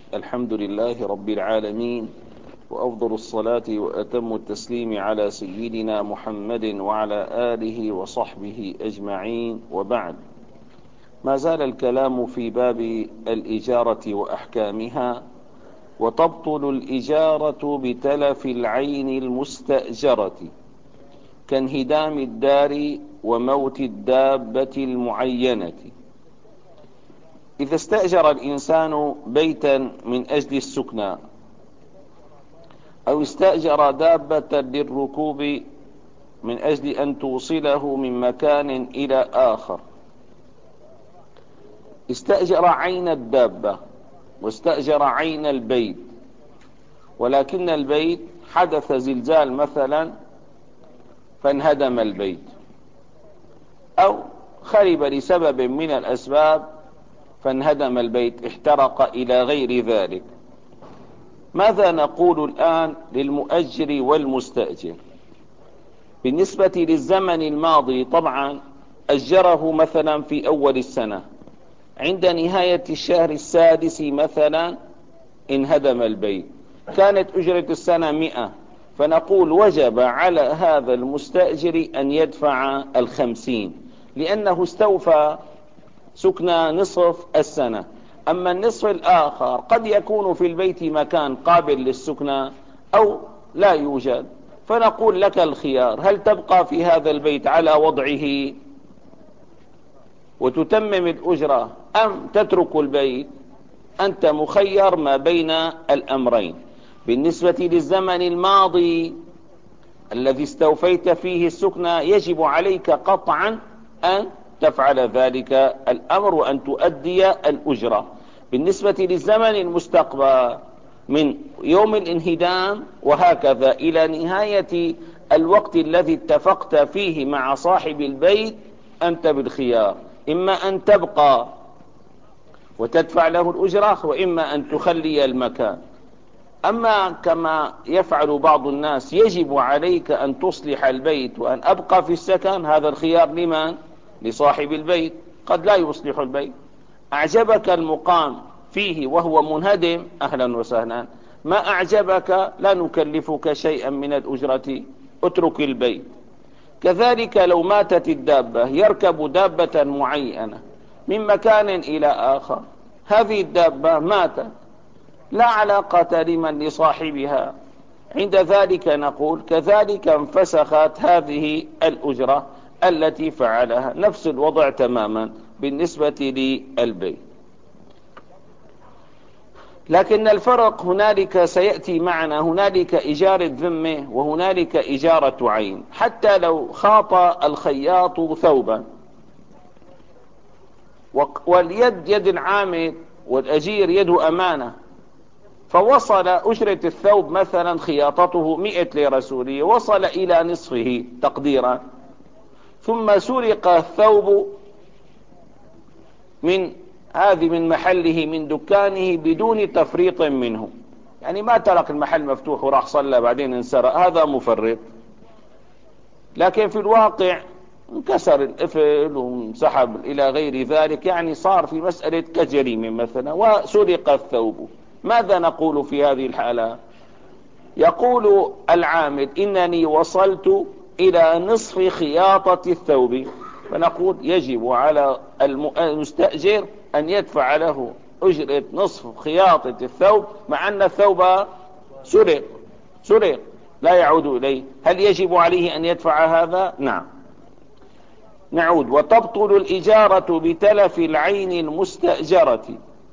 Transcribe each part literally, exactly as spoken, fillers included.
الحمد لله رب العالمين، وأفضل الصلاة وأتم التسليم على سيدنا محمد وعلى آله وصحبه أجمعين، وبعد. ما زال الكلام في باب الإجارة وأحكامها. وتبطل الإجارة بتلف العين المستأجرة كانهدام الدار وموت الدابة المعينة. إذا استأجر الإنسان بيتا من أجل السكنى، أو استأجر دابة للركوب من أجل أن توصله من مكان إلى آخر، استأجر عين الدابة واستأجر عين البيت، ولكن البيت حدث زلزال مثلا فانهدم البيت، أو خرب لسبب من الأسباب فانهدم البيت، احترق إلى غير ذلك. ماذا نقول الآن للمؤجر والمستأجر؟ بالنسبة للزمن الماضي، طبعا أجره مثلا في أول السنة، عند نهاية الشهر السادس مثلا انهدم البيت، كانت أجرة السنة مئة، فنقول وجب على هذا المستأجر أن يدفع الخمسين، لأنه استوفى سكن نصف السنة. أما النصف الآخر قد يكون في البيت مكان قابل للسكنى أو لا يوجد، فنقول لك الخيار: هل تبقى في هذا البيت على وضعه وتتمم الأجرة، أم تترك البيت؟ أنت مخير ما بين الأمرين. بالنسبة للزمن الماضي الذي استوفيت فيه السكنى، يجب عليك قطعا أن تفعل ذلك الأمر وأن تؤدي الأجرة. بالنسبة للزمن المستقبل من يوم الانهدام وهكذا إلى نهاية الوقت الذي اتفقت فيه مع صاحب البيت، أنت بالخيار: إما أن تبقى وتدفع له الأجرة، وإما أن تخلي المكان. أما كما يفعل بعض الناس: يجب عليك أن تصلح البيت وأن أبقى في السكن، هذا الخيار لمن؟ لصاحب البيت، قد لا يصلح البيت. أعجبك المقام فيه وهو منهدم، أهلا وسهلا. ما أعجبك لا نكلفك شيئا من الأجرة، اترك البيت. كذلك لو ماتت الدابة، يركب دابة معينة من مكان إلى آخر، هذه الدابة ماتت، لا علاقة لمن لصاحبها، عند ذلك نقول كذلك انفسخت هذه الأجرة التي فعلها، نفس الوضع تماما بالنسبة للبيت. لكن الفرق هنالك سيأتي معنا، هنالك إجارة ذمة وهنالك إجارة عين. حتى لو خاط الخياط ثوبا واليد يد العامل والأجير يد أمانة، فوصل أجرة الثوب مثلا خياطته مئة ليرة سورية، وصل إلى نصفه تقديرا، ثم سرق الثوب من هذه من محله من دكانه بدون تفريط منه، يعني ما ترك المحل مفتوح وراح صلى بعدين انسرق، هذا مفرط. لكن في الواقع انكسر القفل وانسحب إلى غير ذلك، يعني صار في مسألة كجريمة مثلا، وسرق الثوب. ماذا نقول في هذه الحالة؟ يقول العامل: إنني وصلت إلى نصف خياطة الثوب، فنقول يجب على المستأجر أن يدفع له أجرة نصف خياطة الثوب، مع أن الثوب سرق سرق لا يعود إليه. هل يجب عليه أن يدفع هذا؟ نعم. نعود: وتبطل الإجارة بتلف العين المستأجرة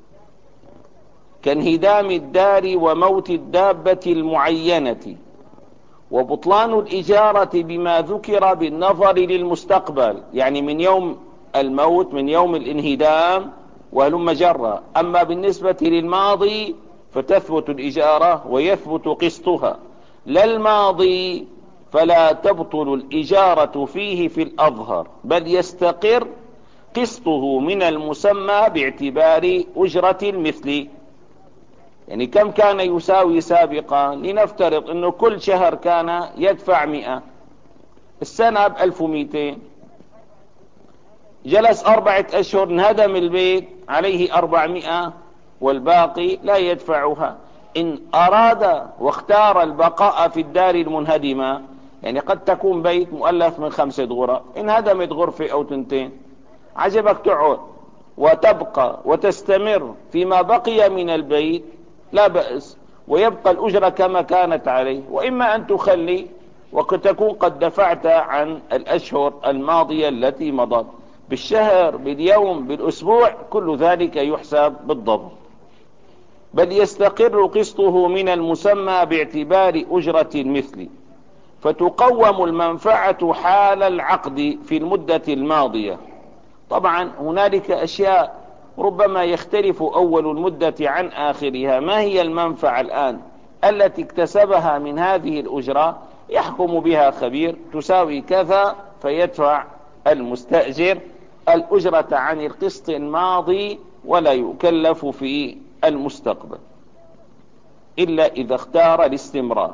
كانهدام الدار وموت الدابة المعينة. وبطلان الإجارة بما ذكر بالنظر للمستقبل، يعني من يوم الموت، من يوم الانهدام وهلم جرى. أما بالنسبة للماضي فتثبت الإجارة ويثبت قسطها، لا الماضي فلا تبطل الإجارة فيه في الأظهر، بل يستقر قسطه من المسمى باعتبار أجرة المثل. يعني كم كان يساوي سابقا؟ لنفترض أنه كل شهر كان يدفع مئة، السنة بألف ومئتين، جلس أربعة أشهر انهدم البيت عليه أربعمائة، والباقي لا يدفعها. إن أراد واختار البقاء في الدار المنهدمة، يعني قد تكون بيت مؤلف من خمسة غرف، إن هدمت غرفة أو تنتين عجبك تقعد وتبقى وتستمر فيما بقي من البيت لا بأس، ويبقى الأجرة كما كانت عليه. وإما أن تخلي وقد تكون قد دفعت عن الأشهر الماضية التي مضت، بالشهر باليوم بالأسبوع، كل ذلك يحسب بالضبط. بل يستقر قسطه من المسمى باعتبار أجرة المثل، فتقوم المنفعة حال العقد في المدة الماضية. طبعا هنالك أشياء ربما يختلف أول المدة عن آخرها. ما هي المنفعة الآن التي اكتسبها من هذه الأجرة؟ يحكم بها خبير تساوي كذا، فيدفع المستأجر الأجرة عن القسط الماضي ولا يكلف في المستقبل إلا إذا اختار الاستمرار.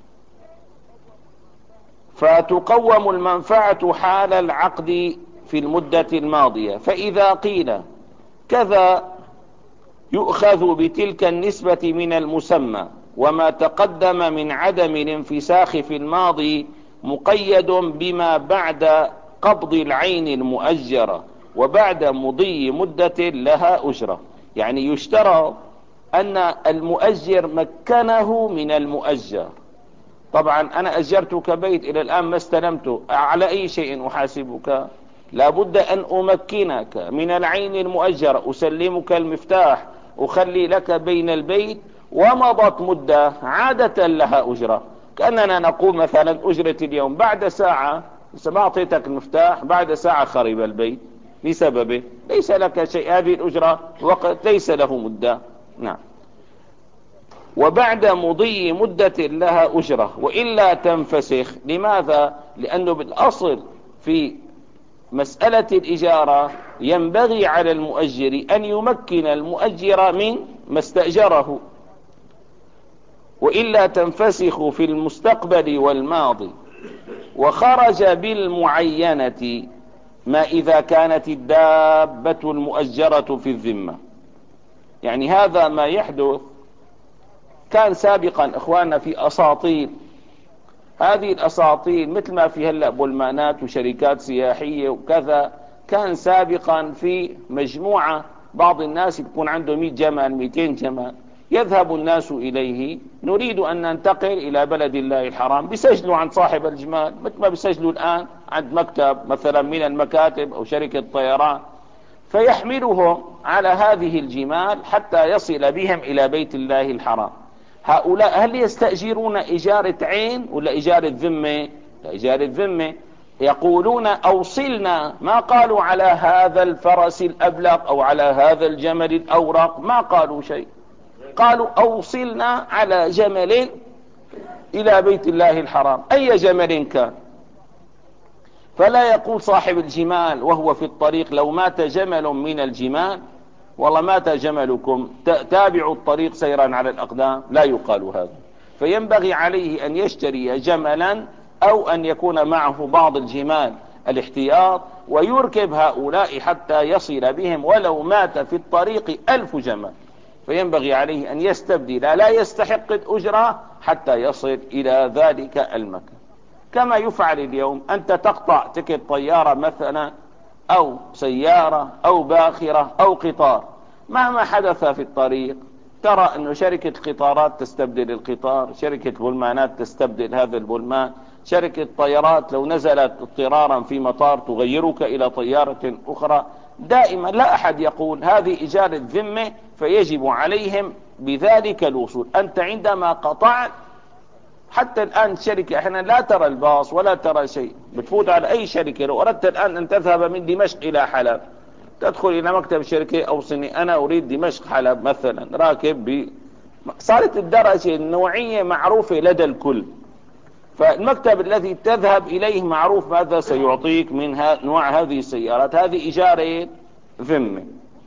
فتقوم المنفعة حال العقد في المدة الماضية. فإذا قيل كذا يؤخذ بتلك النسبة من المسمى، وما تقدم من عدم الانفساخ في الماضي مقيد بما بعد قبض العين المؤجرة وبعد مضي مدة لها أجرة. يعني يشترط أن المؤجر مكنه من المؤجر. طبعا أنا أجرتك بيت إلى الآن ما استلمته، على أي شيء أحاسبك؟ لابد أن أمكنك من العين المؤجرة، أسلمك المفتاح، أخلي لك بين البيت، ومضت مدة عادة لها أجرة. كأننا نقول مثلا أجرة اليوم بعد ساعة، ما أعطيتك المفتاح بعد ساعة خرب البيت لسببه، ليس لك شيء، هذه الأجرة وقت ليس له مدة. نعم. وبعد مضي مدة لها أجرة وإلا تنفسخ. لماذا؟ لأنه بالأصل في مسألة الإجارة ينبغي على المؤجر أن يمكن المؤجر من ما استأجره، وإلا تنفسخ في المستقبل والماضي. وخرج بالمعينة ما إذا كانت الدابة المؤجرة في الذمة. يعني هذا ما يحدث كان سابقا إخواننا في أساطيل. هذه الأساطيل مثل ما في هلأ بولمانات وشركات سياحية وكذا، كان سابقا في مجموعة بعض الناس يكون عنده مئة جمل مئتين جمل، يذهب الناس إليه، نريد أن ننتقل إلى بلد الله الحرام، بيسجلوا عن صاحب الجمال مثل ما بيسجلوا الآن عند مكتب مثلا من المكاتب أو شركة طيران، فيحملهم على هذه الجمال حتى يصل بهم إلى بيت الله الحرام. هؤلاء هل يستأجرون إجارة عين ولا إجارة ذمة؟ إجارة ذمة. يقولون أوصلنا، ما قالوا على هذا الفرس الأبلق أو على هذا الجمل الأورق، ما قالوا شيء، قالوا أوصلنا على جمل إلى بيت الله الحرام، أي جمل كان. فلا يقول صاحب الجمال وهو في الطريق لو مات جمل من الجمال والله مات جملكم تابعوا الطريق سيرا على الأقدام، لا يقال هذا. فينبغي عليه أن يشتري جملا أو أن يكون معه بعض الجمال الاحتياط ويركب هؤلاء حتى يصل بهم، ولو مات في الطريق ألف جمل فينبغي عليه أن يستبدل، لا يستحق الأجرة حتى يصل إلى ذلك المكان. كما يفعل اليوم، أنت تقطع تكت طيارة مثلا أو سيارة أو باخرة أو قطار، مهما حدث في الطريق ترى أن شركة قطارات تستبدل القطار، شركة بولمانات تستبدل هذا البولمان، شركة طيارات لو نزلت اضطرارا في مطار تغيرك إلى طيارة أخرى. دائما لا أحد يقول هذه إجارة ذمة فيجب عليهم بذلك الوصول. أنت عندما قطعت، حتى الآن الشركة احنا لا ترى الباص ولا ترى شيء، بتفوت على أي شركة، لو أردت الآن أن تذهب من دمشق إلى حلب تدخل إلى مكتب الشركة أوصني أنا أريد دمشق حلب مثلا، راكب ب... صارت الدرجة النوعية معروفة لدى الكل، فالمكتب الذي تذهب إليه معروف ماذا سيعطيك من ها... نوع هذه السيارات. هذه إجارة ذمة.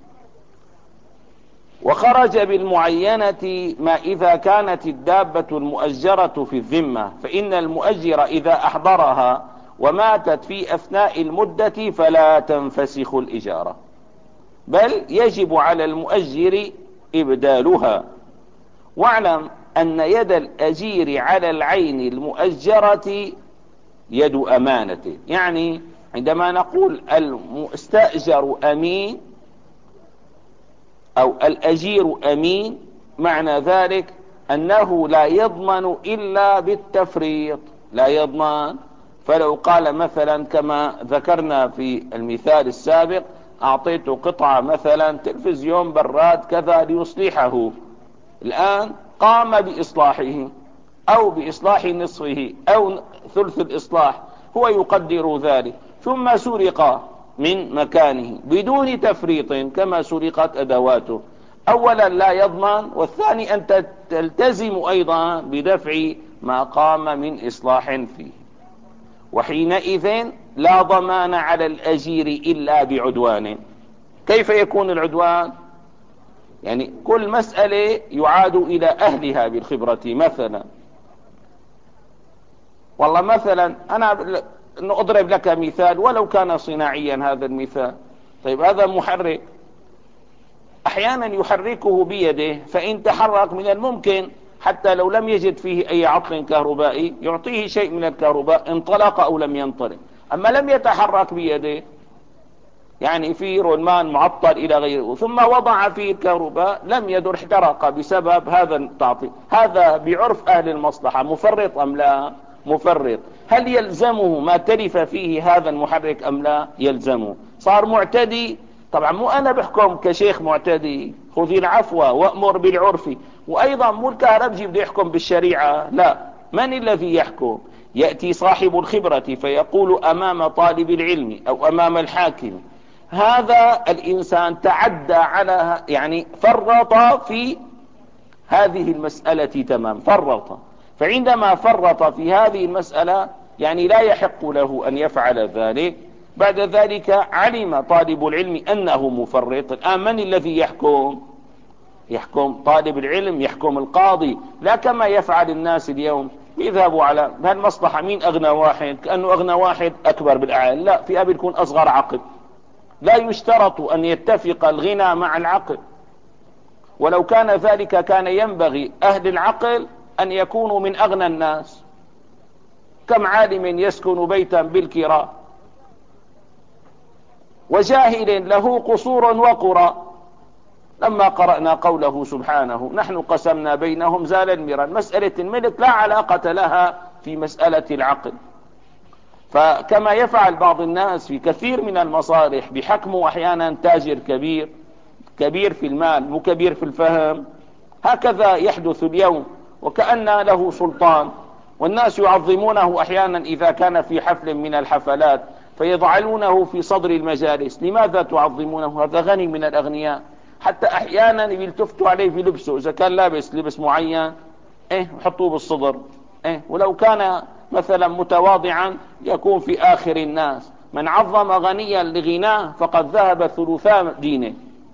وخرج بالمعينة ما إذا كانت الدابة المؤجرة في الذمة، فإن المؤجر إذا أحضرها وماتت في أثناء المدة فلا تنفسخ الإجارة، بل يجب على المؤجر إبدالها. واعلم أن يد الأجير على العين المؤجرة يد أمانة. يعني عندما نقول المستأجر أمين أو الأجير أمين، معنى ذلك أنه لا يضمن إلا بالتفريط، لا يضمن. فلو قال مثلا كما ذكرنا في المثال السابق: أعطيت قطعة مثلا تلفزيون براد كذا ليصلحه، الآن قام بإصلاحه أو بإصلاح نصفه أو ثلث الإصلاح، هو يقدر ذلك، ثم سرق من مكانه بدون تفريط كما سرقت أدواته. أولا لا يضمن، والثاني أن تلتزم أيضا بدفع ما قام من إصلاح فيه. وحينئذ لا ضمان على الأجير إلا بعدوان. كيف يكون العدوان؟ يعني كل مسألة يعاد إلى أهلها بالخبرة. مثلا والله مثلا أنا أضرب لك مثال ولو كان صناعيا هذا المثال. طيب هذا محرك أحيانا يحركه بيده، فإن تحرك من الممكن حتى لو لم يجد فيه أي عطل كهربائي يعطيه شيء من الكهرباء، انطلق أو لم ينطلق. أما لم يتحرك بيده، يعني في رولمان معطل إلى غيره، ثم وضع فيه الكهرباء لم يدر، احترق بسبب هذا التعطيل. هذا بعرف أهل المصلحة مفرط أم لا؟ مفرط. هل يلزمه ما تلف فيه هذا المحرك أم لا؟ يلزمه. صار معتدي. طبعا مو أنا بحكم كشيخ معتدي خذي العفو وأمر بالعرف، وأيضا مو الكهربجي بده يحكم بالشريعة، لا. من الذي يحكم؟ يأتي صاحب الخبرة فيقول أمام طالب العلم أو أمام الحاكم: هذا الإنسان تعدى على، يعني فرط في هذه المسألة تمام، فرط. فعندما فرط في هذه المسألة يعني لا يحق له أن يفعل ذلك. بعد ذلك علم طالب العلم أنه مفرط، الآن من الذي يحكم؟ يحكم طالب العلم، يحكم القاضي، لا كما يفعل الناس اليوم يذهبوا على هالمصلحة مين أغنى واحد، كأنه أغنى واحد أكبر بالأعلى. لا، في أبي يكون أصغر عقل. لا يشترط أن يتفق الغنى مع العقل، ولو كان ذلك كان ينبغي أهل العقل أن يكونوا من أغنى الناس. كم عالم يسكن بيتا بالكراء، وجاهل له قصور وقرى. لما قرأنا قوله سبحانه: نحن قسمنا بينهم زال الميرا، مسألة الملك لا علاقة لها في مسألة العقل. فكما يفعل بعض الناس في كثير من المصالح بحكمه أحيانا تاجر كبير، كبير في المال مو كبير في الفهم، هكذا يحدث اليوم، وكأن له سلطان، والناس يعظمونه أحيانا إذا كان في حفل من الحفلات فيضعلونه في صدر المجالس. لماذا تعظمونه؟ هذا غني من الأغنياء. حتى أحيانا يلتفتوا عليه في لبسه، إذا كان لابس لبس معين إيه يحطوه بالصدر، إيه ولو كان مثلا متواضعا يكون في آخر الناس. من عظم غنيا لغناه فقد ذهب ثلثا دينه.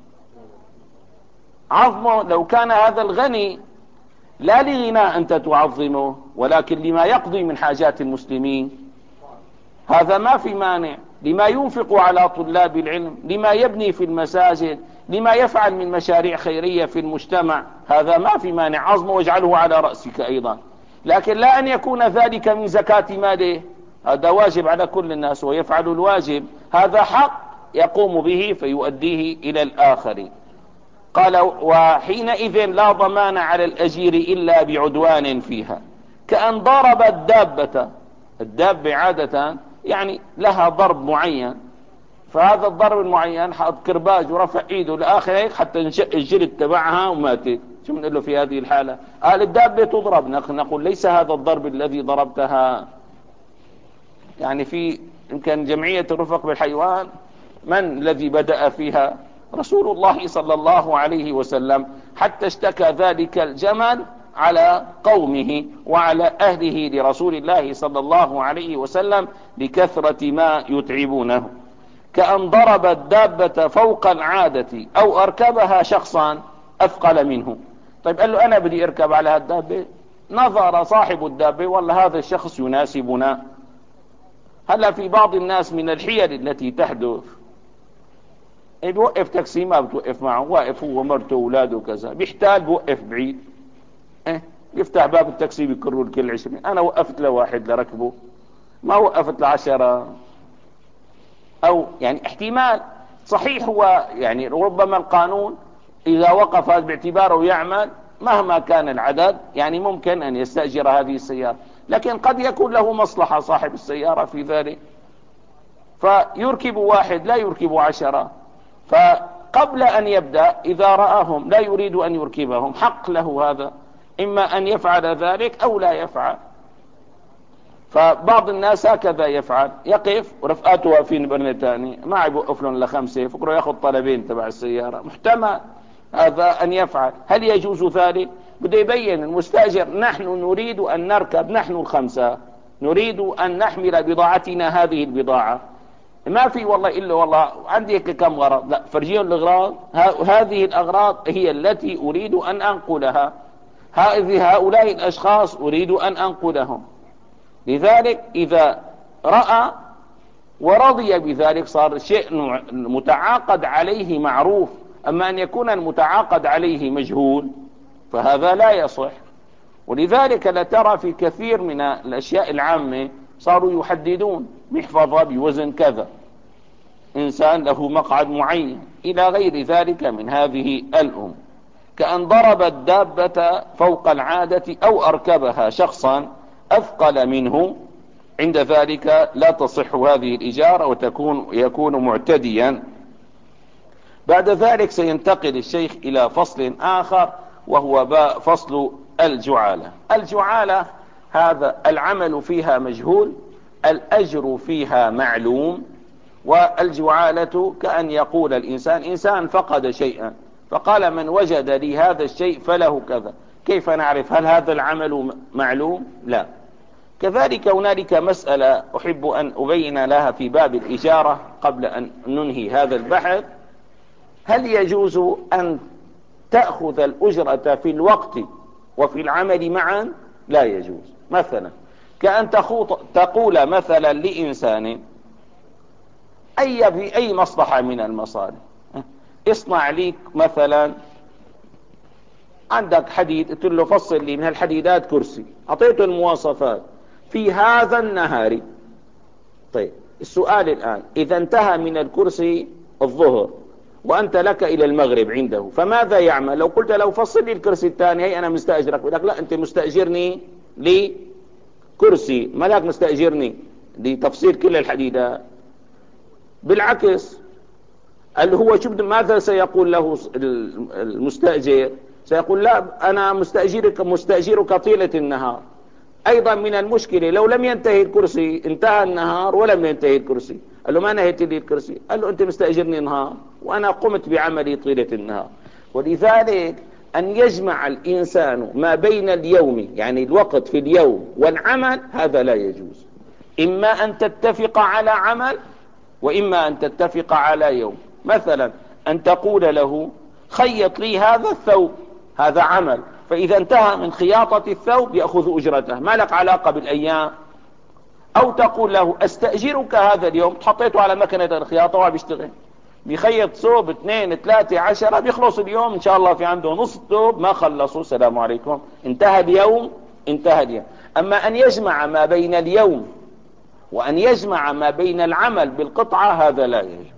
عظمه لو كان هذا الغني لا لغناء أنت تعظمه، ولكن لما يقضي من حاجات المسلمين، هذا ما في مانع. لما ينفق على طلاب العلم، لما يبني في المساجد، لما يفعل من مشاريع خيرية في المجتمع، هذا ما في مانع. عظمه واجعله على رأسك أيضا، لكن لا أن يكون ذلك من زكاة ماله. هذا واجب على كل الناس ويفعل الواجب، هذا حق يقوم به فيؤديه إلى الآخر. قال: وحينئذ لا ضمان على الأجير إلا بعدوان فيها، كأن ضرب الدابة. الدابة عادة يعني لها ضرب معين، فهذا الضرب المعين حط كرباج ورفع ايده لاخر حتى انشق الجلد تبعها وماتت. شو بنقول له في هذه الحالة؟ قال الدابة تضرب. نقول ليس هذا الضرب الذي ضربتها. يعني في يمكن جمعية الرفق بالحيوان من الذي بدأ فيها؟ رسول الله صلى الله عليه وسلم، حتى اشتكى ذلك الجمل على قومه وعلى أهله لرسول الله صلى الله عليه وسلم لكثرة ما يتعبونه. كأن ضرب الدابة فوق العادة أو أركبها شخصا أثقل منه. طيب قال له أنا بدي أركب على هالدابة، نظر صاحب الدابة والله هذا الشخص يناسبنا. هلا في بعض الناس من الحيل التي تحدث إيه بيوقف تاكسي ما بتوقف معه، واقف هو ومرته واولاده وكذا، بيحتال بوقف بعيد، إيه يفتح باب التاكسي بيكروا الكل عشرين. انا وقفت لواحد لركبه، ما وقفت لعشرة. او يعني احتمال صحيح، هو يعني ربما القانون اذا وقف هذا باعتباره يعمل مهما كان العدد، يعني ممكن ان يستأجر هذه السيارة، لكن قد يكون له مصلحة صاحب السيارة في ذلك، فيركب واحد لا يركب عشرة. فقبل ان يبدأ اذا رآهم لا يريد ان يركبهم، حق له هذا، اما ان يفعل ذلك او لا يفعل. فبعض الناس هكذا يفعل، يقف ورفقاته واقفين برنتاني ما يوقف لهم لخمسة، فكروا ياخذ طلبين تبع السيارة، محتمل هذا ان يفعل. هل يجوز ذلك؟ بده يبين المستأجر نحن نريد ان نركب، نحن الخمسة نريد ان نحمل بضاعتنا هذه البضاعة، ما في والله الا والله عندي هيك كم غرض، لا فرجيهم الاغراض، هذه الاغراض هي التي اريد ان انقلها، هذه هؤلاء الاشخاص اريد ان انقلهم. لذلك اذا رأى ورضي بذلك صار شيء متعاقد عليه معروف. اما ان يكون المتعاقد عليه مجهول فهذا لا يصح. ولذلك لا ترى في كثير من الاشياء العامة صاروا يحددون محفظة بوزن كذا، انسان له مقعد معين، الى غير ذلك من هذه الامور. كأن ضرب الدابة فوق العادة او اركبها شخصا اثقل منه، عند ذلك لا تصح هذه الاجارة وتكون يكون معتديا. بعد ذلك سينتقل الشيخ الى فصل اخر وهو فصل الجعالة. الجعالة هذا العمل فيها مجهول، الاجر فيها معلوم. والجعالة كأن يقول الانسان، انسان فقد شيئا فقال من وجد لي هذا الشيء فله كذا، كيف نعرف هل هذا العمل معلوم؟ لا. كذلك هنالك مسألة احب ان ابين لها في باب الاجارة قبل ان ننهي هذا البحث. هل يجوز ان تأخذ الاجرة في الوقت وفي العمل معا؟ لا يجوز. مثلا كأن تقول مثلا لإنسان اي في اي مصلحة من المصالح، اصنع لي مثلا عندك حديد، قلت له فصل لي من هالحديدات كرسي، اعطيته المواصفات في هذا النهار. طيب السؤال الان، اذا انتهى من الكرسي الظهر وانت لك الى المغرب عنده، فماذا يعمل؟ لو قلت له فصل لي الكرسي الثاني، هي انا مستأجرك، يقول لك لا انت مستأجرني لكرسي، ملاك مستأجرني لتفصيل كل الحديدات. بالعكس، اللي هو شو ماذا سيقول له المستأجر؟ سيقول لا انا مستأجرك مستأجرك طيلة النهار. ايضا من المشكلة لو لم ينتهي الكرسي، انتهى النهار ولم ينتهي الكرسي، قال له ما نهيت لي الكرسي، قال له انت مستأجرني نهار وانا قمت بعملي طيلة النهار. ولذلك ان يجمع الانسان ما بين اليوم، يعني الوقت في اليوم، والعمل، هذا لا يجوز. اما ان تتفق على عمل واما ان تتفق على يوم. مثلا ان تقول له خيط لي هذا الثوب، هذا عمل، فاذا انتهى من خياطة الثوب يأخذ اجرته، ما لك علاقة بالايام. او تقول له استأجرك هذا اليوم، تحطيته على مكنة الخياطة وبيشتغل، بيخيط ثوب اثنين ثلاثة عشرة، بيخلص اليوم ان شاء الله في عنده نص ثوب ما خلصوا، السلام عليكم، انتهى اليوم انتهى اليوم. اما ان يجمع ما بين اليوم وان يجمع ما بين العمل بالقطعة هذا لا يجوز،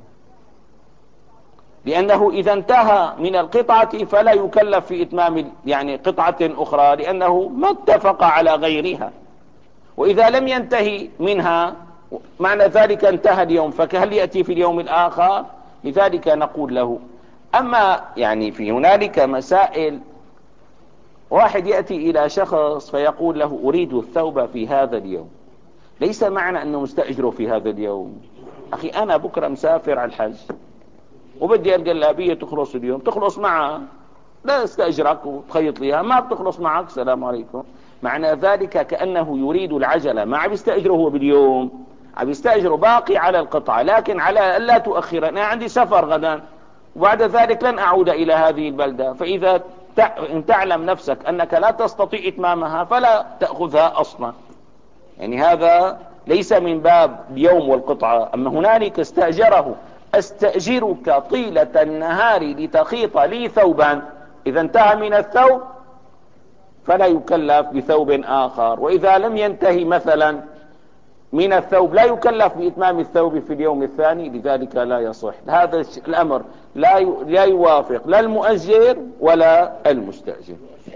لأنه إذا انتهى من القطعة فلا يكلف في إتمام يعني قطعة أخرى، لأنه ما اتفق على غيرها. وإذا لم ينتهي منها معنى ذلك انتهى اليوم، فهل يأتي في اليوم الآخر؟ لذلك نقول له. أما يعني في هنالك مسائل، واحد يأتي إلى شخص فيقول له أريد الثوب في هذا اليوم، ليس معنى أنه مستأجره في هذا اليوم. أخي أنا بكرة مسافر على الحج وبدي الجلابية تخلص اليوم، تخلص معها، لا استأجرك وتخيط ليها، ما بتخلص معك، السلام عليكم. معنى ذلك كأنه يريد العجلة، ما عم يستأجره هو باليوم، عم يستأجره باقي على القطعة، لكن على ألا تؤخر، أنا عندي سفر غدا وبعد ذلك لن أعود إلى هذه البلدة، فإذا تعلم نفسك أنك لا تستطيع إتمامها فلا تأخذها أصلا. يعني هذا ليس من باب اليوم والقطعة. أما هنالك استأجره أستأجرك طيلة النهار لتخيط لي ثوبا، إذا انتهى من الثوب فلا يكلف بثوب آخر، وإذا لم ينتهي مثلا من الثوب لا يكلف بإتمام الثوب في اليوم الثاني، لذلك لا يصح. هذا الأمر لا لا يوافق لا المؤجر ولا المستأجر.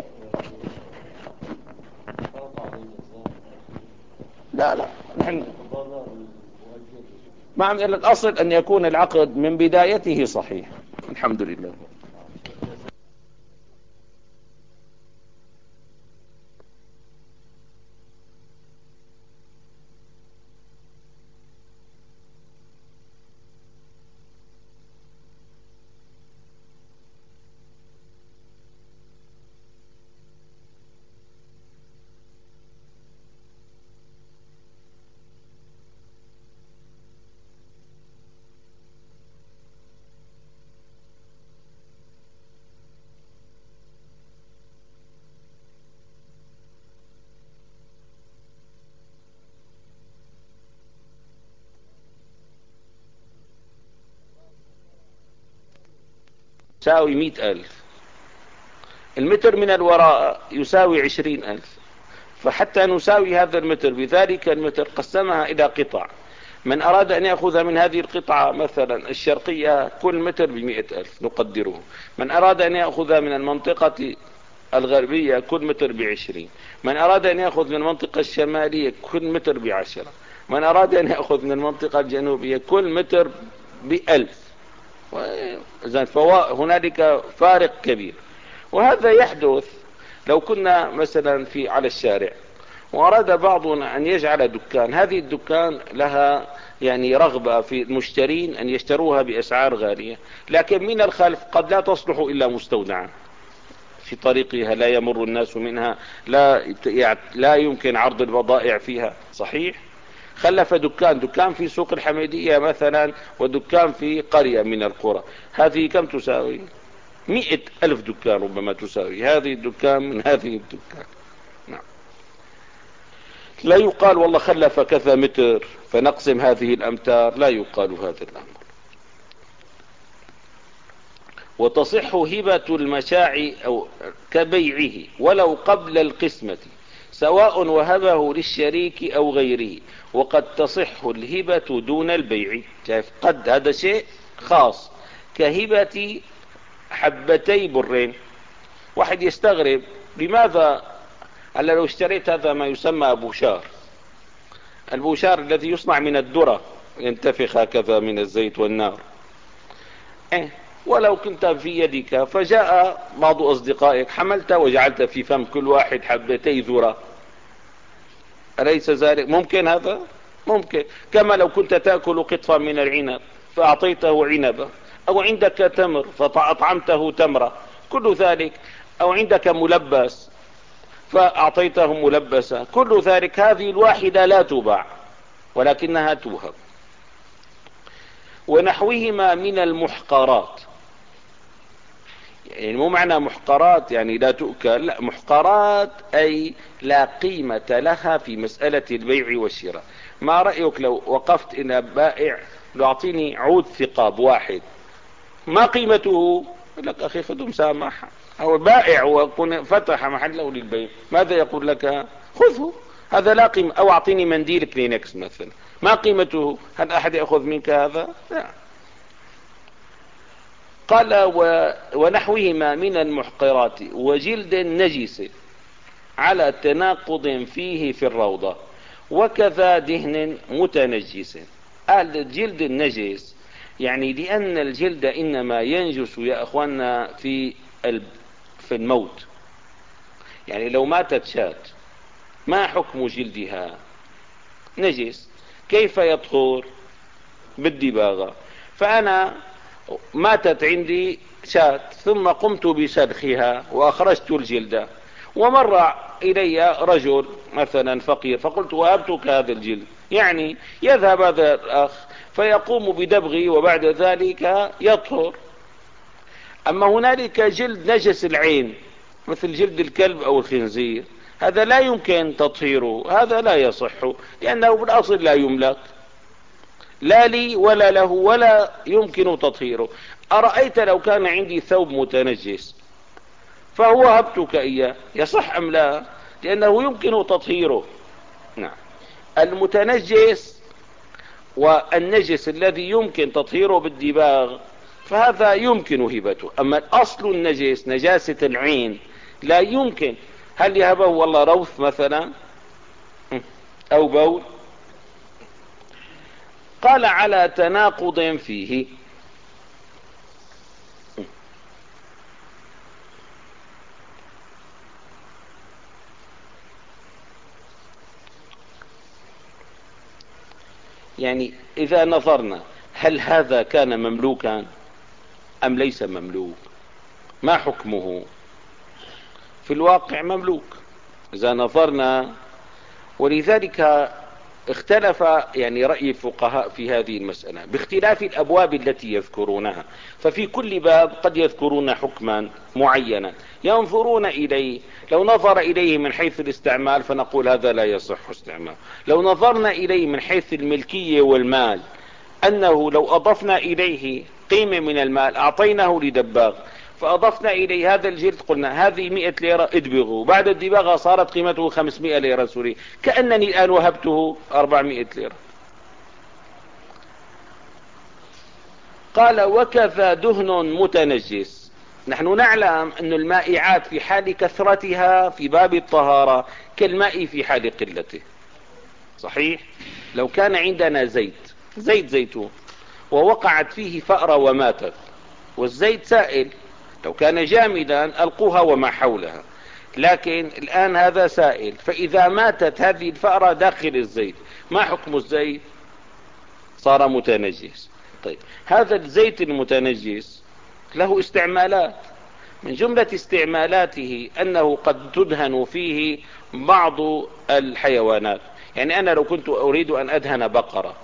لا لا نحن مع الأصل أن يكون العقد من بدايته صحيح. الحمد لله. يساوي مئة ألف، المتر من الوراء يساوي عشرين ألف، فحتى نساوي هذا المتر بذلك المتر قسمها إلى قطع. من أراد أن يأخذ من هذه القطعة مثلا الشرقية كل متر بمئة ألف نقدره، من أراد أن يأخذ من المنطقة الغربية كل متر بعشرين، من أراد أن يأخذ من المنطقة الشمالية كل متر بعشرة، من أراد أن يأخذ من المنطقة الجنوبية كل متر بألف. هنالك فارق كبير، وهذا يحدث لو كنا مثلا في على الشارع وأراد بعضنا أن يجعل دكان، هذه الدكان لها يعني رغبة في المشترين أن يشتروها بأسعار غالية، لكن من الخلف قد لا تصلح إلا مستودعا في طريقها، لا يمر الناس منها، لا لا يمكن عرض البضائع فيها. صحيح؟ خلف دكان دكان في سوق الحميدية مثلا ودكان في قرية من القرى، هذه كم تساوي؟ مئة ألف دكان ربما تساوي هذه الدكان من هذه الدكان. نعم. لا يقال والله خلف كذا متر فنقسم هذه الأمتار، لا يقال هذا الأمر. وتصح هبة المشاع أو كبيعه ولو قبل القسمة سواء وهبه للشريك أو غيره، وقد تصح الهبة دون البيع. شايف قد هذا شيء خاص، كهبة حبتي برين. واحد يستغرب لماذا ألا لو اشتريت هذا ما يسمى بوشار، البوشار الذي يصنع من الذرة ينتفخ هكذا من الزيت والنار، إيه ولو كنت في يدك فجاء بعض أصدقائك حملت وجعلت في فم كل واحد حبتي ذرة، أليس ذلك ممكن؟ هذا ممكن. كما لو كنت تأكل قطفا من العنب فأعطيته عنبة، أو عندك تمر فأطعمته تمرة، كل ذلك، أو عندك ملبس فأعطيته ملبسة، كل ذلك هذه الواحدة لا تباع ولكنها توهب. ونحوهما من المحقرات، يعني مو معنى محقرات يعني لا تؤكل، لا، محقرات أي لا قيمة لها في مسألة البيع والشراء. ما رأيك لو وقفت إلى بائع لو أعطيني عود ثقاب واحد، ما قيمته؟ يقول لك أخي خذ مسامحة، أو بائع وفتح محله للبيع، ماذا يقول لك؟ خذه، هذا لا قيمة. أو أعطيني منديل كلينكس مثلا، ما قيمته؟ هل أحد يأخذ منك هذا؟ لا. قال ونحوهما من المحقرات وجلد نجس على تناقض فيه في الروضة، وكذا دهن متنجس. قال الجلد النجس يعني لأن الجلد إنما ينجس يا أخوانا في في الموت. يعني لو ماتت شاة ما حكم جلدها؟ نجس. كيف يطهر؟ بالدباغة. فأنا ماتت عندي شاة ثم قمت بسلخها وأخرجت الجلد، ومر إلي رجل مثلا فقير فقلت وهبتك هذا الجلد، يعني يذهب هذا الأخ فيقوم بدبغي وبعد ذلك يطهر. أما هنالك جلد نجس العين مثل جلد الكلب أو الخنزير، هذا لا يمكن تطهيره، هذا لا يصح لأنه بالأصل لا يملك، لا لي ولا له ولا يمكن تطهيره. أرأيت لو كان عندي ثوب متنجس فهو هبتك إياه، يصح أم لا؟ لأنه يمكن تطهيره. نعم. المتنجس والنجس الذي يمكن تطهيره بالدباغ فهذا يمكن هبته. أما الأصل النجس نجاسة العين لا يمكن. هل يهبه والله روث مثلا أو بول؟ قال على تناقض فيه. يعني إذا نظرنا هل هذا كان مملوكا أم ليس مملوك؟ ما حكمه؟ في الواقع مملوك إذا نظرنا. ولذلك اختلف يعني رأي الفقهاء في هذه المسألة باختلاف الأبواب التي يذكرونها. ففي كل باب قد يذكرون حكما معينا ينظرون إليه. لو نظر إليه من حيث الاستعمال فنقول هذا لا يصح استعمال. لو نظرنا إليه من حيث الملكية والمال، أنه لو أضفنا إليه قيمة من المال أعطيناه لدباغ فأضفنا إليه هذا الجلد قلنا هذه مئة ليرة ادبغوا، بعد الدباغة صارت قيمته خمسمائة ليرة سوري، كأنني الآن وهبته أربعمائة ليرة. قال وكذا دهن متنجس. نحن نعلم أن المائعات في حال كثرتها في باب الطهارة كالماء في حال قلته. صحيح؟ لو كان عندنا زيت زيت زيتون ووقعت فيه فأرة وماتت والزيت سائل، لو كان جامدا ألقوها وما حولها، لكن الآن هذا سائل، فإذا ماتت هذه الفأرة داخل الزيت ما حكم الزيت؟ صار متنجس. طيب هذا الزيت المتنجس له استعمالات، من جملة استعمالاته أنه قد تدهن فيه بعض الحيوانات. يعني أنا لو كنت أريد أن أدهن بقرة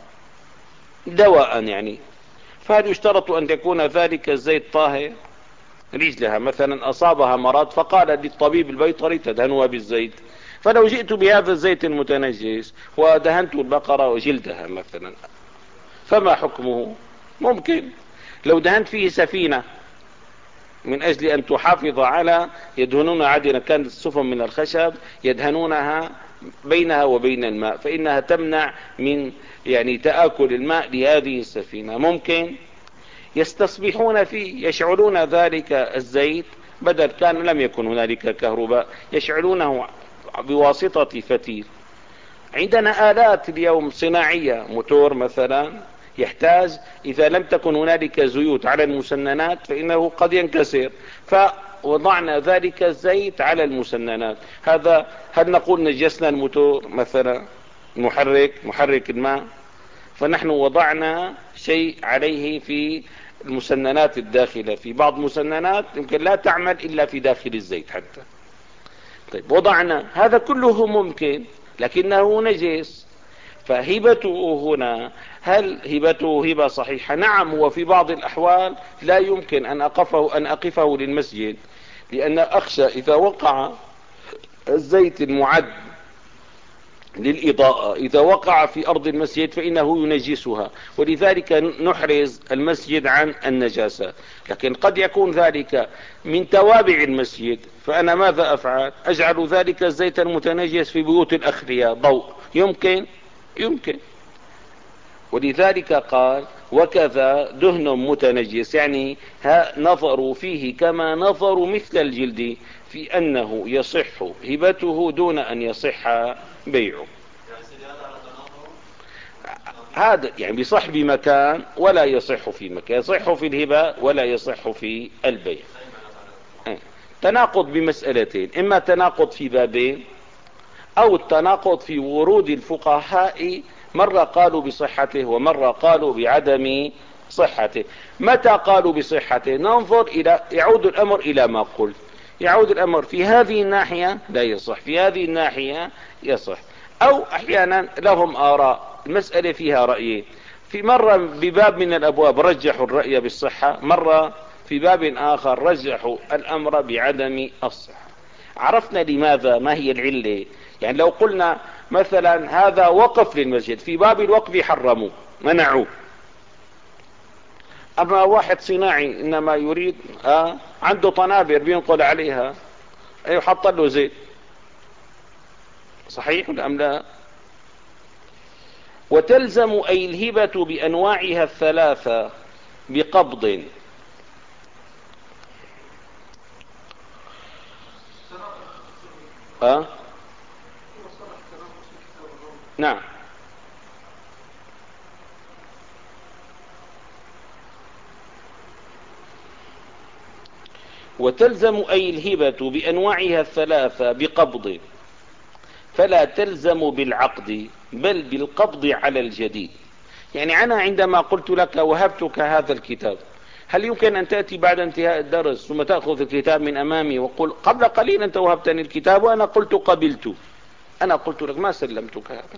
دواء يعني، فهل يشترط أن يكون ذلك الزيت طاهر؟ رجلها مثلا أصابها مرض فقال للطبيب البيطري تدهنها بالزيت، فلو جئت بهذا الزيت المتنجس ودهنت البقرة وجلدها مثلا فما حكمه؟ ممكن. لو دهنت فيه سفينة من أجل أن تحافظ على، يدهنون عادة كانت السفن من الخشب يدهنونها بينها وبين الماء فإنها تمنع من يعني تآكل الماء لهذه السفينة، ممكن. يستصبحون فيه يشعلون ذلك الزيت، بدل كان لم يكن هنالك كهرباء يشعلونه بواسطة فتيل. عندنا آلات اليوم صناعية، موتور مثلا يحتاج إذا لم تكن هنالك زيوت على المسننات فإنه قد ينكسر، فوضعنا ذلك الزيت على المسننات. هذا هل نقول نجسنا الموتور مثلا، محرك محرك الماء؟ فنحن وضعنا شيء عليه في المسننات الداخلة، في بعض مسننات يمكن لا تعمل إلا في داخل الزيت حتى. طيب وضعنا هذا كله ممكن لكنه نجس، فهبته هنا هل هبته هبة صحيحة؟ نعم. هو في بعض الأحوال لا يمكن أن أقفه أن أقفه للمسجد، لأن أخشى إذا وقع الزيت المعد للإضاءة إذا وقع في أرض المسجد فإنه ينجسها، ولذلك نحرز المسجد عن النجاسة. لكن قد يكون ذلك من توابع المسجد، فأنا ماذا أفعل؟ أجعل ذلك الزيت المتنجس في بيوت الأخرياء ضوء، يمكن يمكن. ولذلك قال وكذا دهن متنجس، يعني نظروا فيه كما نظروا مثل الجلد في أنه يصح هبته دون أن يصح بيعه. هذا يعني بيصح بمكان ولا يصح في مكان، يصح في الهبة ولا يصح في البيع. تناقض بمسألتين، إما تناقض في بابين أو التناقض في ورود الفقهاء، مرة قالوا بصحته ومرة قالوا بعدم صحته. متى قالوا بصحته؟ ننظر إلى يعود الأمر إلى ما قلت، يعود الأمر في هذه الناحية لا يصح، في هذه الناحية يصح. أو أحيانا لهم آراء، المسألة فيها رأيين، في مرة بباب من الأبواب رجحوا الرأي بالصحة، مرة في باب آخر رجحوا الأمر بعدم الصحة. عرفنا لماذا، ما هي العلة؟ يعني لو قلنا مثلا هذا وقف للمسجد، في باب الوقف حرموه، منعوه. اما واحد صناعي انما يريد آه عنده طنابر بينقل عليها، ايوه حط له زيت، صحيح ولا ام لا؟ وتلزم اي الهبة بانواعها الثلاثة بقبض. أه؟ نعم. وتلزم أي الهبة بأنواعها الثلاثة بقبض، فلا تلزم بالعقد بل بالقبض على الجديد. يعني أنا عندما قلت لك وهبتك هذا الكتاب، هل يمكن أن تأتي بعد انتهاء الدرس ثم تأخذ الكتاب من أمامي وقل قبل قليل أنت وهبتني الكتاب وأنا قلت قبلت؟ أنا قلت لك ما سلمتك هذا،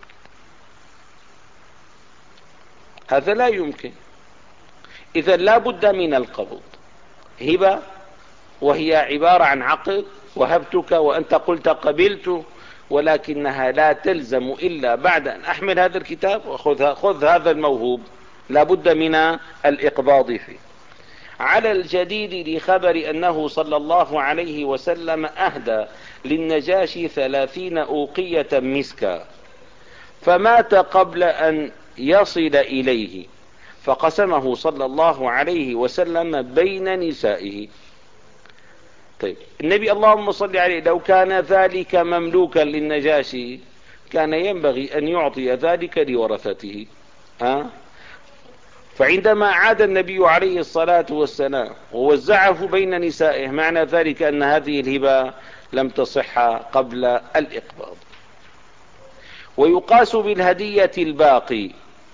هذا لا يمكن. إذا لا بد من القبض. هبة وهي عبارة عن عقد، وهبتك وأنت قلت قبلت، ولكنها لا تلزم إلا بعد أن أحمل هذا الكتاب وخذ خذ هذا الموهوب، لا بد من الإقباض فيه. على الجديد لخبر أنه صلى الله عليه وسلم أهدى للنجاشي ثلاثين أوقية مسكا، فمات قبل أن يصل إليه، فقسمه صلى الله عليه وسلم بين نسائه. طيب النبي اللهم صل عليه لو كان ذلك مملوكا للنجاشي كان ينبغي أن يعطي ذلك لورثته. ها؟ فعندما عاد النبي عليه الصلاة والسلام ووزعه بين نسائه، معنى ذلك أن هذه الهبة لم تصح قبل الإقباض. ويقاس بالهدية الباقي،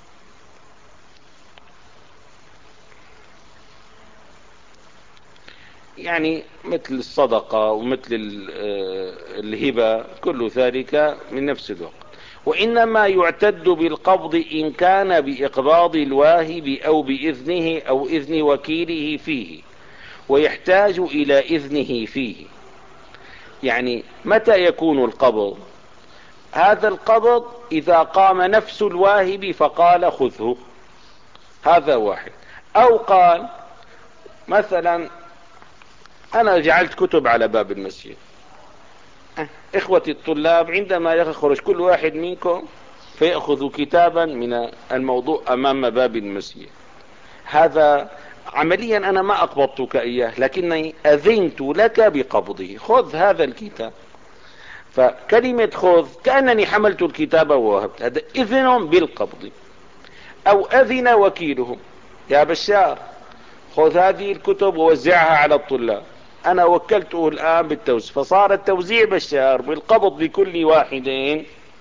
يعني مثل الصدقة ومثل الهبة، كل ذلك من نفس الوقت. وإنما يعتد بالقبض إن كان بإقباض الواهب أو بإذنه أو إذن وكيله فيه، ويحتاج إلى إذنه فيه. يعني متى يكون القبض؟ هذا القبض إذا قام نفس الواهب فقال خذه، هذا واحد. أو قال مثلا أنا جعلت كتب على باب المسجد، إخوتي الطلاب عندما يخرج كل واحد منكم فيأخذ كتابا من الموضوع أمام باب المسجد، هذا عمليا أنا ما أقبضتك إياه لكني أذنت لك بقبضه، خذ هذا الكتاب. فكلمة خذ كأنني حملت الكتاب ووهبت، هذا إذن بالقبض. أو أذن وكيله يا بشار خذ هذه الكتب ووزعها على الطلاب، أنا وكلته الآن بالتوزيع، فصار التوزيع بشار بالقبض لكل واحد،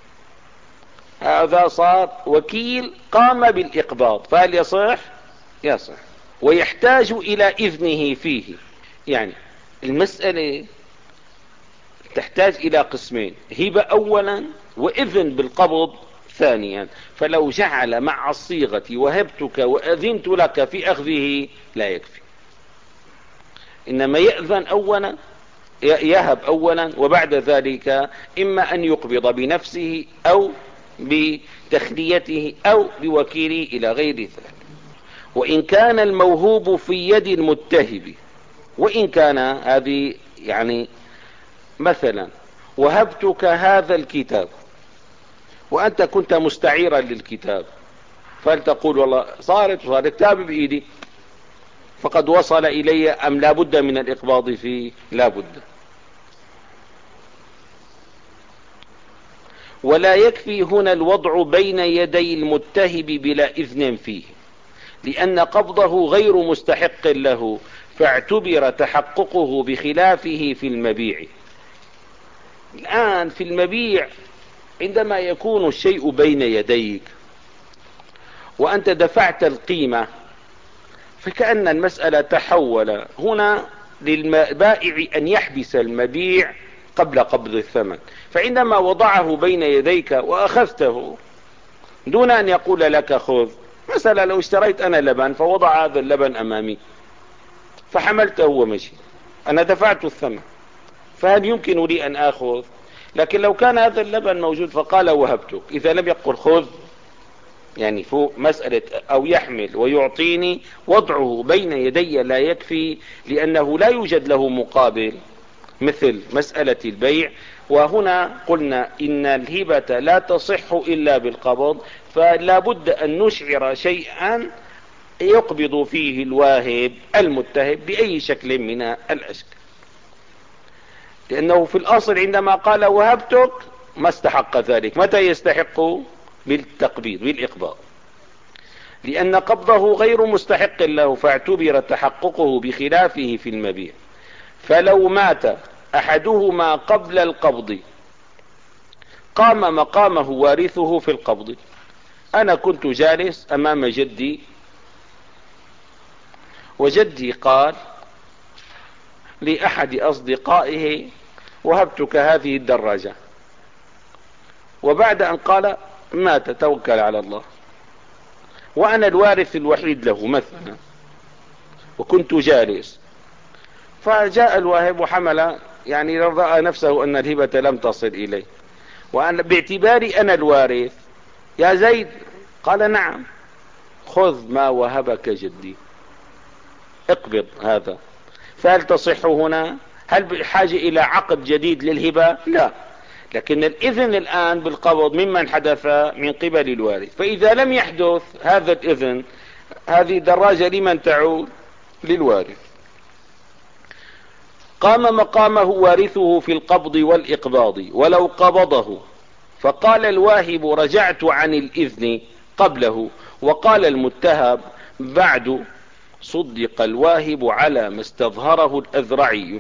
هذا صار وكيل قام بالإقباض، فهل يصح؟ يصح. ويحتاج إلى إذنه فيه، يعني المسألة تحتاج إلى قسمين، هبة أولا وإذن بالقبض ثانيا. فلو جعل مع الصيغة وهبتك وأذنت لك في أخذه لا يكفي، إنما يأذن أولا، يهب أولا، وبعد ذلك إما أن يقبض بنفسه أو بتخليته أو بوكيله إلى غير ذلك. وإن كان الموهوب في يد المتهب، وإن كان هذه يعني مثلا وهبتك هذا الكتاب وأنت كنت مستعيرا للكتاب، فلتقول والله صارت صار كتاب بإيدي فقد وصل إلي، أم لا بد من الإقباض فيه؟ لا بد. ولا يكفي هنا الوضع بين يدي المتهب بلا إذن فيه، لأن قبضه غير مستحق له، فاعتبر تحققه بخلافه في المبيع. الآن في المبيع عندما يكون الشيء بين يديك وأنت دفعت القيمة، فكأن المسألة تحول هنا للبائع أن يحبس المبيع قبل قبض الثمن. فعندما وضعه بين يديك وأخذته دون أن يقول لك خذ، مثلا لو اشتريت أنا لبن فوضع هذا اللبن أمامي فحملته ومشي، أنا دفعت الثمن، فهل يمكن لي أن آخذ؟ لكن لو كان هذا اللبن موجود فقال وهبتك، إذا لم يقل خذ يعني فوق مسألة او يحمل ويعطيني، وضعه بين يدي لا يكفي، لانه لا يوجد له مقابل مثل مسألة البيع. وهنا قلنا ان الهبة لا تصح الا بالقبض، فلا بد ان نشعر شيئا يقبض فيه الواهب المتهب بأي شكل من الأشكال، لأنه في الأصل عندما قال وهبتك ما استحق ذلك. متى يستحق؟ بالتقبيض، بالإقباض، لأن قبضه غير مستحق له، فاعتبر تحققه بخلافه في المبيع. فلو مات أحدهما قبل القبض قام مقامه وارثه في القبض. أنا كنت جالس أمام جدي، وجدي قال لأحد أصدقائه وهبتك هذه الدراجة، وبعد أن قال مات توكل على الله، وأنا الوارث الوحيد له مثلا، وكنت جالس، فجاء الواهب وحمل، يعني رأى نفسه أن الهبة لم تصل إليه، وأنا باعتباري أنا الوارث، يا زيد، قال نعم، خذ ما وهبك جدي، اقبض هذا. فهل تصح هنا؟ هل بحاجة إلى عقد جديد للهبة؟ لا، لكن الإذن الآن بالقبض ممن حدث من قبل الوارث. فإذا لم يحدث هذا الإذن، هذه الدراجة لمن تعود؟ للوارث. قام مقامه وارثه في القبض والإقباض ولو قبضه، فقال الواهب رجعت عن الإذن قبله، وقال المتهب بعد، صدق الواهب على ما استظهره الأذرعي.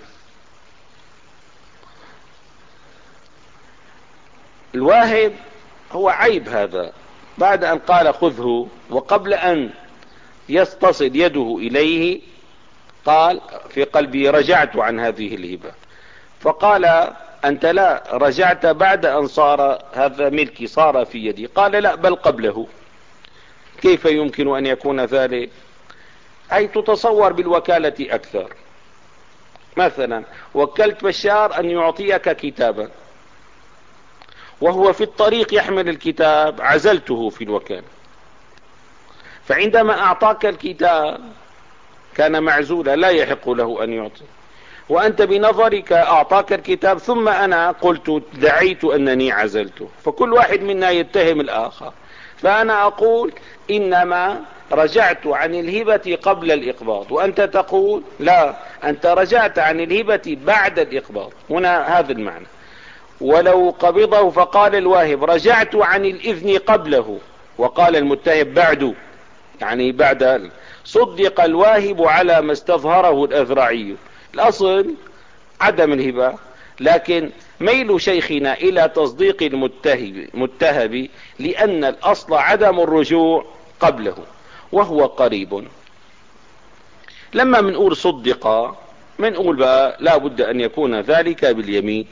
الواهب هو عيب هذا، بعد أن قال خذه وقبل أن يستصل يده إليه قال في قلبي رجعت عن هذه الهبة، فقال أنت لا رجعت بعد أن صار هذا ملكي، صار في يدي. قال لا، بل قبله. كيف يمكن أن يكون ذلك؟ أي تتصور بالوكالة أكثر. مثلا وكلت بشار أن يعطيك كتابا، وهو في الطريق يحمل الكتاب، عزلته في الوكالة، فعندما أعطاك الكتاب كان معزولا لا يحق له أن يعطي، وأنت بنظرك أعطاك الكتاب، ثم أنا قلت دعيت أنني عزلته، فكل واحد منا يتهم الآخر. فأنا أقول إنما رجعت عن الهبة قبل الإقباض، وأنت تقول لا، أنت رجعت عن الهبة بعد الإقباض. هنا هذا المعنى. ولو قبضه فقال الواهب رجعت عن الإذن قبله، وقال المتهم بعد، يعني بعد، صدق الواهب على ما استظهره الأذرعي. الأصل عدم الهبة، لكن ميل شيخنا إلى تصديق المتهب متهب لأن الأصل عدم الرجوع قبله، وهو قريب. لما منقول صدق، منقول بقى لا بد أن يكون ذلك باليمين.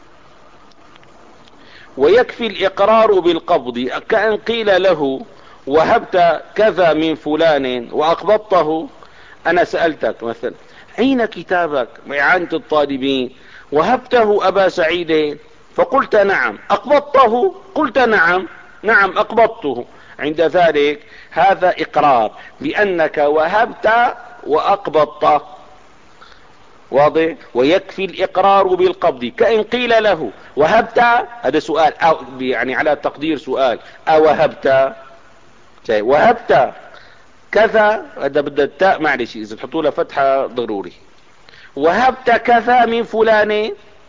ويكفي الإقرار بالقبض، كأن قيل له وهبت كذا من فلان وأقبضته. أنا سألتك مثلا أين كتابك بإعانة الطالبين؟ وهبته أبا سعيد، فقلت نعم. أقبضته؟ قلت نعم، نعم أقبضته. عند ذلك هذا إقرار بأنك وهبت وأقبضت، واضح؟ ويكفي الإقرار بالقبض، كأن قيل له وهبت، هذا سؤال، أو يعني على تقدير سؤال، أوهبت؟ وهبت كذا، هذا بدأ التاء معلش إذا تحطوا له فتحة ضروري. وهبت كذا من فلان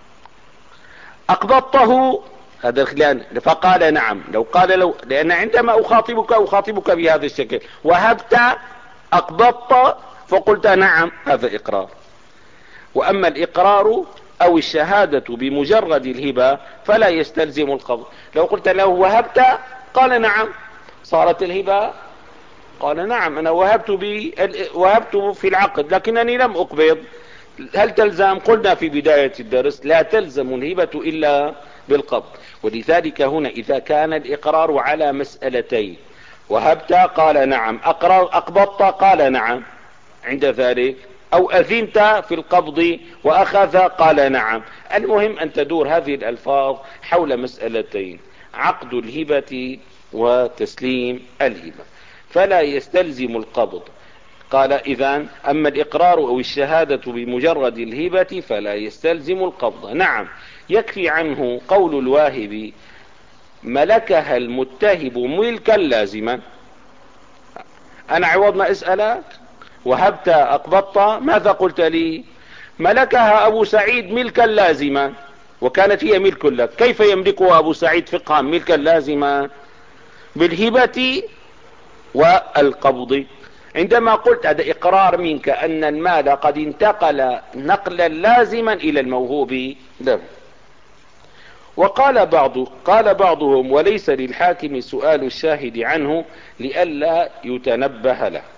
أقبضته، هذا الخلان، فقال نعم. لو قال لو، لأن عندما أخاطبك أخاطبك بهذا الشكل، وهبت أقبضت فقلت نعم، هذا إقرار. وأما الإقرار أو الشهادة بمجرد الهبة فلا يستلزم القبض. لو قلت له وهبت قال نعم، صارت الهبة، قال نعم أنا وهبت بي وهبت في العقد لكنني لم أقبض. هل تلزم؟ قلنا في بداية الدرس لا تلزم الهبة إلا بالقبض. ولذلك هنا إذا كان الإقرار على مسألتين، وهبت قال نعم، أقرر أقبضت قال نعم، عند ذلك أو أذنت في القبض وأخذ قال نعم. المهم أن تدور هذه الألفاظ حول مسألتين: عقد الهبة وتسليم الهبة، فلا يستلزم القبض. قال إذن أما الإقرار أو الشهادة بمجرد الهبة فلا يستلزم القبض. نعم، يكفي عنه قول الواهب: ملكها المتهب ملكا لازما. أنا عوض ما أسألك وهبت أقبضت، ماذا قلت لي؟ ملكها أبو سعيد ملكا لازما، وكانت هي ملك لك. كيف يملكها أبو سعيد فقها ملكا لازما؟ بالهبة والقبض. عندما قلت هذا إقرار منك أن المال قد انتقل نقلا لازما إلى الموهوب له. وقال بعض قال بعضهم: وليس للحاكم سؤال الشاهد عنه لئلا يتنبه له.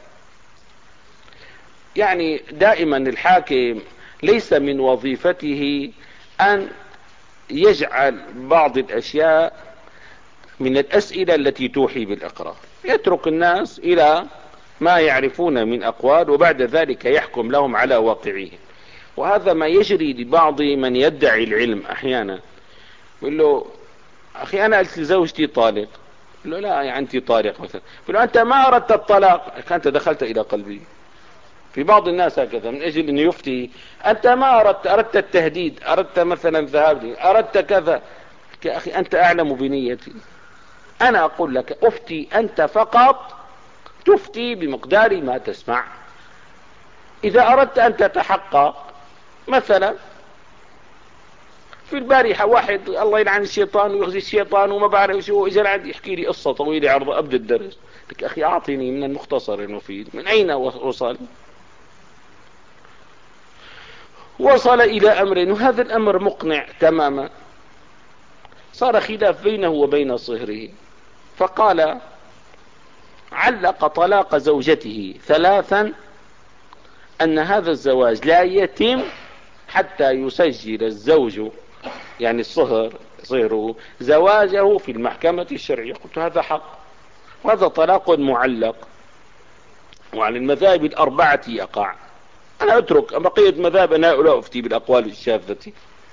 يعني دائما الحاكم ليس من وظيفته أن يجعل بعض الأشياء من الأسئلة التي توحي بالإقرار، يترك الناس إلى ما يعرفون من أقوال وبعد ذلك يحكم لهم على واقعهم. وهذا ما يجري لبعض من يدعي العلم أحيانا، يقول له: أخي أنا قلت لزوجتي طالق. يقول له: لا يعني أنت طالق مثلا. يقول له: أنت ما أردت الطلاق، أنت دخلت إلى قلبي. في بعض الناس هكذا من أجل أن يفتي: أنت ما أردت أردت التهديد، أردت مثلا الذهاب لي، أردت كذا. يا أخي أنت أعلم بنيتي، أنا أقول لك أفتي، أنت فقط تفتي بمقدار ما تسمع. إذا أردت أن تتحقق، مثلا في البارحة واحد الله يلعن الشيطان ويخزي الشيطان وما بعرف شو، إجا لعندي يحكي لي قصة طويلة عرضة أبدأ الدرس. لك أخي أعطيني من المختصر المفيد، من أين وصل؟ وصل إلى أمر، وهذا الأمر مقنع تماما. صار خلاف بينه وبين صهره، فقال: علق طلاق زوجته ثلاثا أن هذا الزواج لا يتم حتى يسجل الزوج، يعني الصهر صهره، زواجه في المحكمة الشرعية. قلت: هذا حق، وهذا طلاق معلق، وعلى المذاهب الأربعة يقع. أنا أترك بقية مذاهب، أنا لا أفتي بالأقوال الشاذة،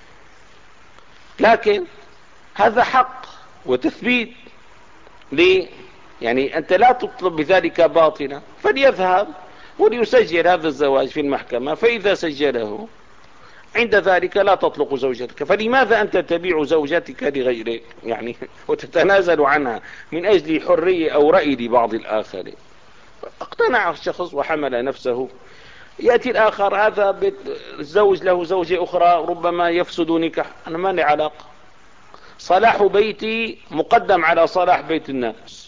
لكن هذا حق وتثبيت ليه؟ يعني أنت لا تطلب بذلك باطلا، فليذهب وليسجل هذا الزواج في المحكمة، فإذا سجله عند ذلك لا تطلق زوجتك. فلماذا أنت تبيع زوجتك لغيرك يعني وتتنازل عنها من أجل حرية أو رأي لبعض الآخرين؟ اقتنع الشخص وحمل نفسه. يأتي الآخر: هذا الزوج له زوجة أخرى ربما يفسد نكاح. أنا ما لي علاقة، صلاح بيتي مقدم على صلاح بيت الناس.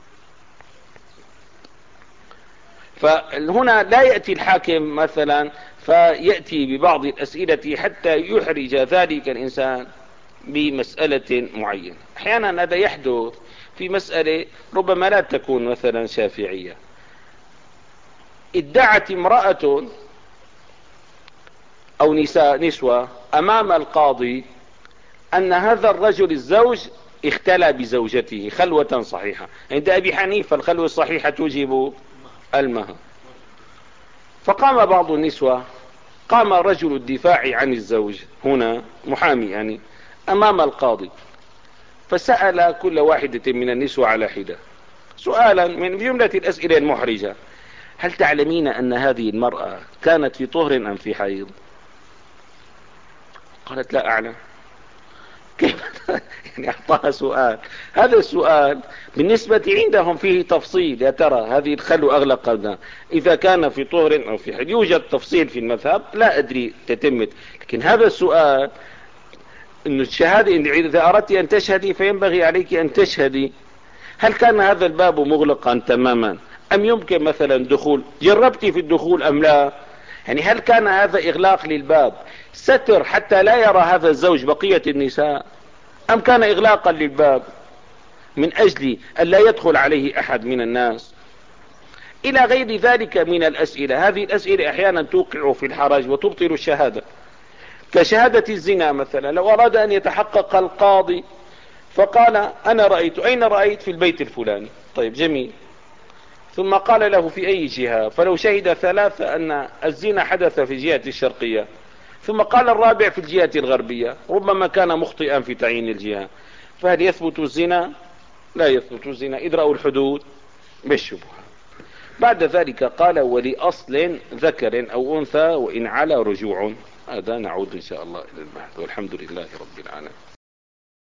فهنا لا يأتي الحاكم مثلا فيأتي ببعض الأسئلة حتى يحرج ذلك الإنسان بمسألة معينة. أحيانا هذا يحدث في مسألة ربما لا تكون مثلا شافعية. ادعت امرأة أو نساء نسوة أمام القاضي أن هذا الرجل الزوج اختلى بزوجته خلوة صحيحة. عند أبي حنيفة الخلوة الصحيحة توجب المهر. فقام بعض النسوة، قام رجل الدفاع عن الزوج هنا محامي يعني أمام القاضي، فسأل كل واحدة من النسوة على حدة سؤالا من جملة الأسئلة المحرجة: هل تعلمين أن هذه المرأة كانت في طهر أم في حيض؟ قالت: لا أعلم. كيف يعني أعطاها سؤال؟ هذا السؤال بالنسبة عندهم فيه تفصيل، يا ترى هذه الخلوة أغلق قلنا إذا كان في طهر أو في حيض. يوجد تفصيل في المذهب لا أدري تتمت، لكن هذا السؤال إن الشهادة إذا أردت أن تشهدي فينبغي عليك أن تشهدي. هل كان هذا الباب مغلقا تماما أم يمكن مثلا دخول؟ جربتي في الدخول أم لا؟ يعني هل كان هذا إغلاق للباب ستر حتى لا يرى هذا الزوج بقية النساء، أم كان إغلاقا للباب من أجل أن لا يدخل عليه أحد من الناس؟ إلى غير ذلك من الأسئلة. هذه الأسئلة أحيانا توقع في الحرج وتبطل الشهادة، كشهادة الزنا مثلا. لو أراد أن يتحقق القاضي فقال: أنا رأيت. أين رأيت؟ في البيت الفلاني. طيب جميل. ثم قال له: في أي جهة؟ فلو شهد ثلاثة أن الزنا حدث في الجهة الشرقية، ثم قال الرابع في الجهة الغربية، ربما كان مخطئا في تعيين الجهة، فهل يثبت الزنا؟ لا يثبت الزنا إذ رأوا الحدود بالشبهة. بعد ذلك قال ولأصل ذكر أو أنثى وإن على رجوع. هذا نعود إن شاء الله إلى البحث، والحمد لله رب العالمين.